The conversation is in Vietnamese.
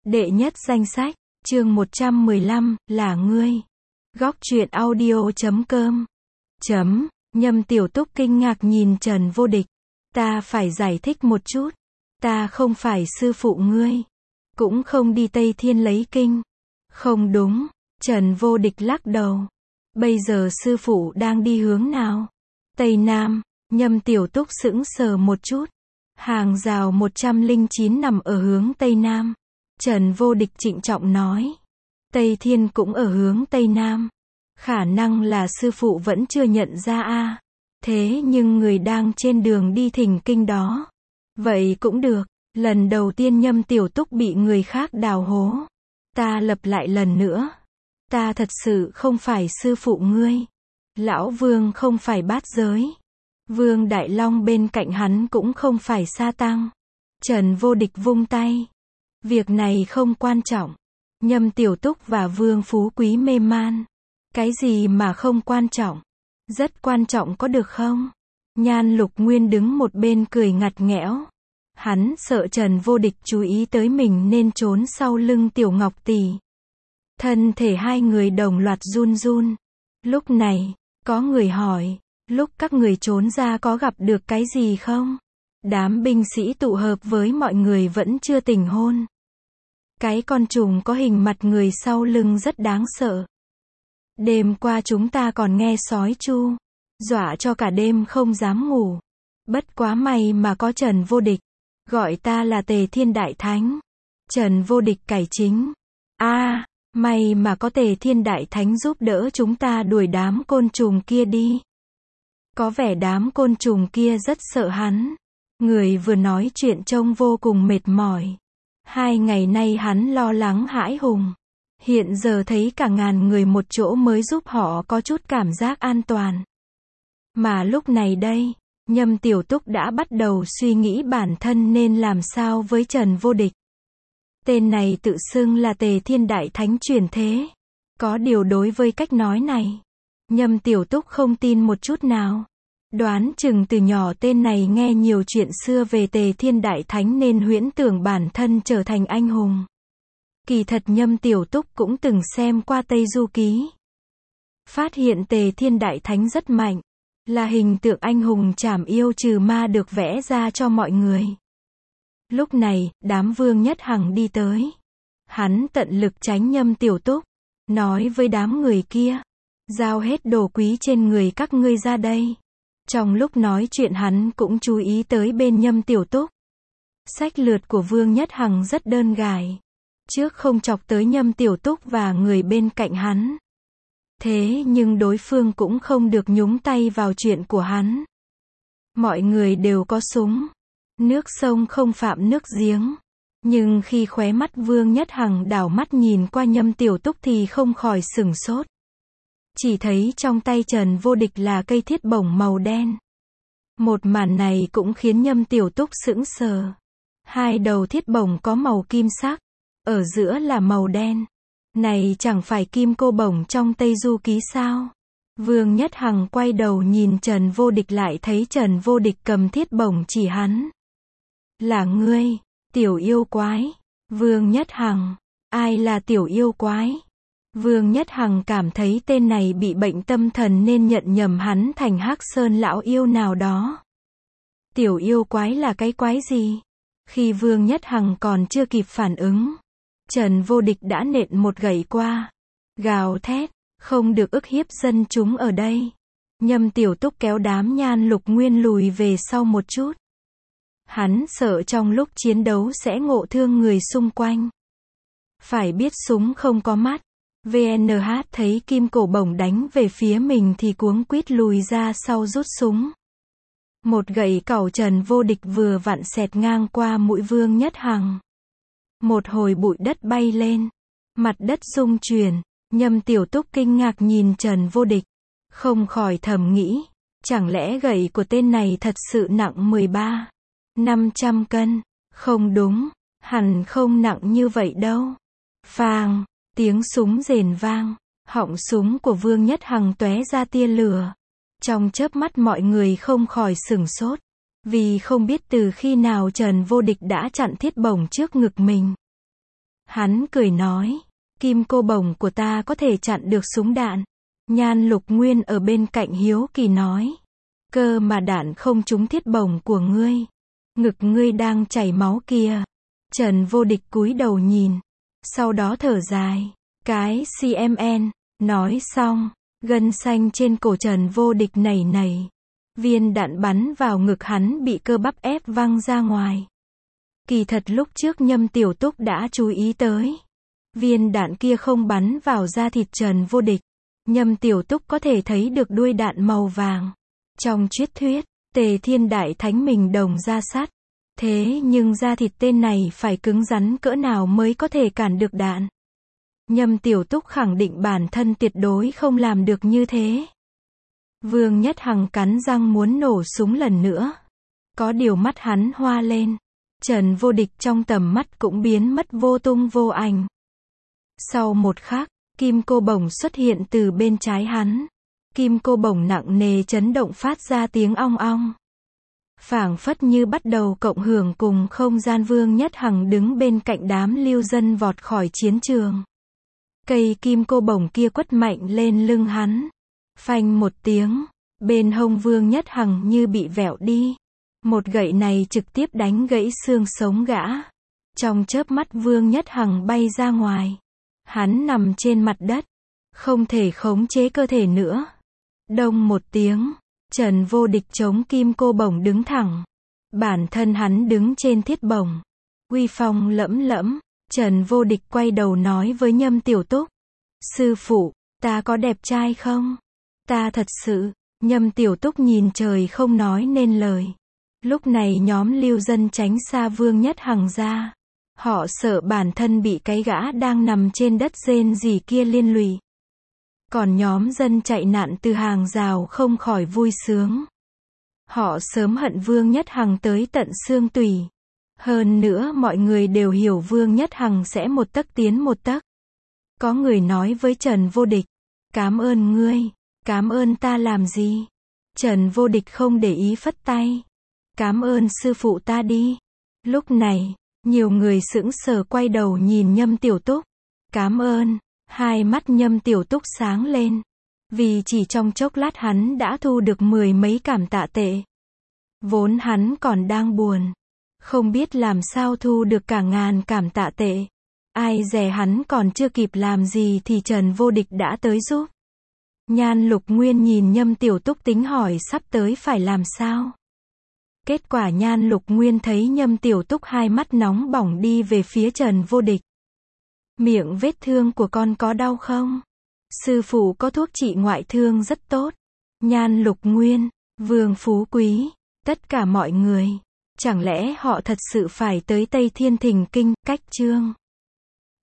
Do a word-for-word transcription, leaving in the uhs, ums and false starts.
Đệ nhất danh sách, chương một trăm mười lăm, là ngươi. Góc truyện audio chấm com. Chấm, Nhâm Tiểu Túc kinh ngạc nhìn Trần Vô Địch. Ta phải giải thích một chút. Ta không phải sư phụ ngươi. Cũng không đi Tây Thiên lấy kinh. Không đúng. Trần Vô Địch lắc đầu. Bây giờ sư phụ đang đi hướng nào? Tây Nam. Nhâm Tiểu Túc sững sờ một chút. Hàng rào một trăm lẻ chín nằm ở hướng Tây Nam. Trần Vô Địch trịnh trọng nói. Tây Thiên cũng ở hướng Tây Nam. Khả năng là sư phụ vẫn chưa nhận ra a. Thế nhưng người đang trên đường đi thỉnh kinh đó. Vậy cũng được. Lần đầu tiên Nhâm Tiểu Túc bị người khác đào hố. Ta lặp lại lần nữa. Ta thật sự không phải sư phụ ngươi. Lão Vương không phải bát giới. Vương Đại Long bên cạnh hắn cũng không phải sa tăng. Trần Vô Địch vung tay. Việc này không quan trọng. Nhâm Tiểu Túc và Vương Phú Quý mê man. Cái gì mà không quan trọng? Rất quan trọng có được không? Nhan Lục Nguyên đứng một bên cười ngặt nghẽo. Hắn sợ Trần Vô Địch chú ý tới mình nên trốn sau lưng Tiểu Ngọc Tỷ. Thân thể hai người đồng loạt run run. Lúc này, có người hỏi, lúc các người trốn ra có gặp được cái gì không? Đám binh sĩ tụ hợp với mọi người vẫn chưa tỉnh hôn. Cái con trùng có hình mặt người sau lưng rất đáng sợ. Đêm qua chúng ta còn nghe sói chu, dọa cho cả đêm không dám ngủ. Bất quá may mà có Trần Vô Địch. Gọi ta là Tề Thiên Đại Thánh. Trần Vô Địch cải chính. a à, may mà có Tề Thiên Đại Thánh giúp đỡ chúng ta đuổi đám côn trùng kia đi. Có vẻ đám côn trùng kia rất sợ hắn. Người vừa nói chuyện trông vô cùng mệt mỏi. Hai ngày nay hắn lo lắng hãi hùng. Hiện giờ thấy cả ngàn người một chỗ mới giúp họ có chút cảm giác an toàn. Mà lúc này đây, Nhâm Tiểu Túc đã bắt đầu suy nghĩ bản thân nên làm sao với Trần Vô Địch. Tên này tự xưng là Tề Thiên Đại Thánh chuyển thế. Có điều đối với cách nói này, Nhâm Tiểu Túc không tin một chút nào. Đoán chừng từ nhỏ tên này nghe nhiều chuyện xưa về Tề Thiên Đại Thánh nên huyễn tưởng bản thân trở thành anh hùng. Kỳ thật Nhâm Tiểu Túc cũng từng xem qua Tây Du Ký. Phát hiện Tề Thiên Đại Thánh rất mạnh. Là hình tượng anh hùng trảm yêu trừ ma được vẽ ra cho mọi người. Lúc này, đám Vương Nhất Hằng đi tới. Hắn tận lực tránh Nhâm Tiểu Túc. Nói với đám người kia. Giao hết đồ quý trên người các ngươi ra đây. Trong lúc nói chuyện hắn cũng chú ý tới bên Nhâm Tiểu Túc. Sách lược của Vương Nhất Hằng rất đơn giản. Trước không chọc tới Nhâm Tiểu Túc và người bên cạnh hắn. Thế nhưng đối phương cũng không được nhúng tay vào chuyện của hắn. Mọi người đều có súng. Nước sông không phạm nước giếng. Nhưng khi khóe mắt Vương Nhất Hằng đảo mắt nhìn qua Nhâm Tiểu Túc thì không khỏi sửng sốt. Chỉ thấy trong tay Trần Vô Địch là cây thiết bổng màu đen. Một màn này cũng khiến Nhâm Tiểu Túc sững sờ. Hai đầu thiết bổng có màu kim sắc. Ở giữa là màu đen. Này chẳng phải kim cô bổng trong Tây Du Ký sao? Vương Nhất Hằng quay đầu nhìn Trần Vô Địch lại thấy Trần Vô Địch cầm thiết bổng chỉ hắn. Là ngươi, tiểu yêu quái. Vương Nhất Hằng, ai là tiểu yêu quái? Vương Nhất Hằng cảm thấy tên này bị bệnh tâm thần nên nhận nhầm hắn thành Hắc Sơn lão yêu nào đó. Tiểu yêu quái là cái quái gì? Khi Vương Nhất Hằng còn chưa kịp phản ứng, Trần Vô Địch đã nện một gậy qua. Gào thét, không được ức hiếp dân chúng ở đây. Nhâm Tiểu Túc kéo đám Nhan Lục Nguyên lùi về sau một chút. Hắn sợ trong lúc chiến đấu sẽ ngộ thương người xung quanh. Phải biết súng không có mắt. vê en hát thấy kim cổ bổng đánh về phía mình thì cuống quýt lùi ra sau rút súng. Một gậy cẩu Trần Vô Địch vừa vặn xẹt ngang qua mũi Vương Nhất Hằng. Một hồi bụi đất bay lên. Mặt đất rung chuyển. Nhâm Tiểu Túc kinh ngạc nhìn Trần Vô Địch. Không khỏi thầm nghĩ. Chẳng lẽ gậy của tên này thật sự nặng mười ba, năm trăm cân? Không đúng. Hẳn không nặng như vậy đâu. Phang. Tiếng súng rền vang. Họng súng của Vương Nhất Hằng tóe ra tia lửa. Trong chớp mắt mọi người không khỏi sửng sốt. Vì không biết từ khi nào Trần Vô Địch đã chặn thiết bổng trước ngực mình. Hắn cười nói, kim cô bổng của ta có thể chặn được súng đạn. Nhan Lục Nguyên ở bên cạnh hiếu kỳ nói, cơ mà đạn không trúng thiết bổng của ngươi. Ngực ngươi đang chảy máu kìa. Trần Vô Địch cúi đầu nhìn, sau đó thở dài, cái xê em en, nói xong, gân xanh trên cổ Trần Vô Địch nảy nảy. Viên đạn bắn vào ngực hắn bị cơ bắp ép văng ra ngoài. Kỳ thật lúc trước Nhâm Tiểu Túc đã chú ý tới. Viên đạn kia không bắn vào da thịt Trần Vô Địch. Nhâm Tiểu Túc có thể thấy được đuôi đạn màu vàng. Trong truyền thuyết, Tề Thiên Đại Thánh mình đồng da sắt. Thế nhưng da thịt tên này phải cứng rắn cỡ nào mới có thể cản được đạn. Nhâm Tiểu Túc khẳng định bản thân tuyệt đối không làm được như thế. Vương Nhất Hằng cắn răng muốn nổ súng lần nữa. Có điều mắt hắn hoa lên. Trần Vô Địch trong tầm mắt cũng biến mất vô tung vô ảnh. Sau một khắc, kim cô bổng xuất hiện từ bên trái hắn. Kim cô bổng nặng nề chấn động phát ra tiếng ong ong. Phảng phất như bắt đầu cộng hưởng cùng không gian. Vương Nhất Hằng đứng bên cạnh đám lưu dân vọt khỏi chiến trường. Cây kim cô bổng kia quất mạnh lên lưng hắn. Phanh một tiếng, bên hông Vương Nhất Hằng như bị vẹo đi. Một gậy này trực tiếp đánh gãy xương sống gã. Trong chớp mắt Vương Nhất Hằng bay ra ngoài. Hắn nằm trên mặt đất, không thể khống chế cơ thể nữa. Đông một tiếng, Trần Vô Địch chống kim cô bổng đứng thẳng. Bản thân hắn đứng trên thiết bổng, uy phong lẫm lẫm. Trần Vô Địch quay đầu nói với Nhâm Tiểu Túc, sư phụ, ta có đẹp trai không? Ta thật sự. Nhâm Tiểu Túc nhìn trời không nói nên lời. Lúc này nhóm lưu dân tránh xa Vương Nhất Hằng ra. Họ sợ bản thân bị cái gã đang nằm trên đất rên rỉ kia liên lụy. Còn nhóm dân chạy nạn từ hàng rào không khỏi vui sướng. Họ sớm hận Vương Nhất Hằng tới tận xương tủy. Hơn nữa mọi người đều hiểu Vương Nhất Hằng sẽ một tấc tiến một tấc. Có người nói với Trần Vô Địch, cảm ơn ngươi. Cảm ơn ta làm gì? Trần Vô Địch không để ý phất tay. Cảm ơn sư phụ ta đi. Lúc này, nhiều người sững sờ quay đầu nhìn Nhâm Tiểu Túc. Cảm ơn. Hai mắt Nhâm Tiểu Túc sáng lên. Vì chỉ trong chốc lát hắn đã thu được mười mấy cảm tạ tệ. Vốn hắn còn đang buồn. Không biết làm sao thu được cả ngàn cảm tạ tệ. Ai dè hắn còn chưa kịp làm gì thì Trần Vô Địch đã tới giúp. Nhan Lục Nguyên nhìn Nhâm Tiểu Túc tính hỏi sắp tới phải làm sao. Kết quả Nhan Lục Nguyên thấy Nhâm Tiểu Túc hai mắt nóng bỏng đi về phía Trần Vô Địch. Miệng vết thương của con có đau không? Sư phụ có thuốc trị ngoại thương rất tốt. Nhan Lục Nguyên, Vương Phú Quý, tất cả mọi người. Chẳng lẽ họ thật sự phải tới Tây Thiên Thỉnh Kinh, cách chương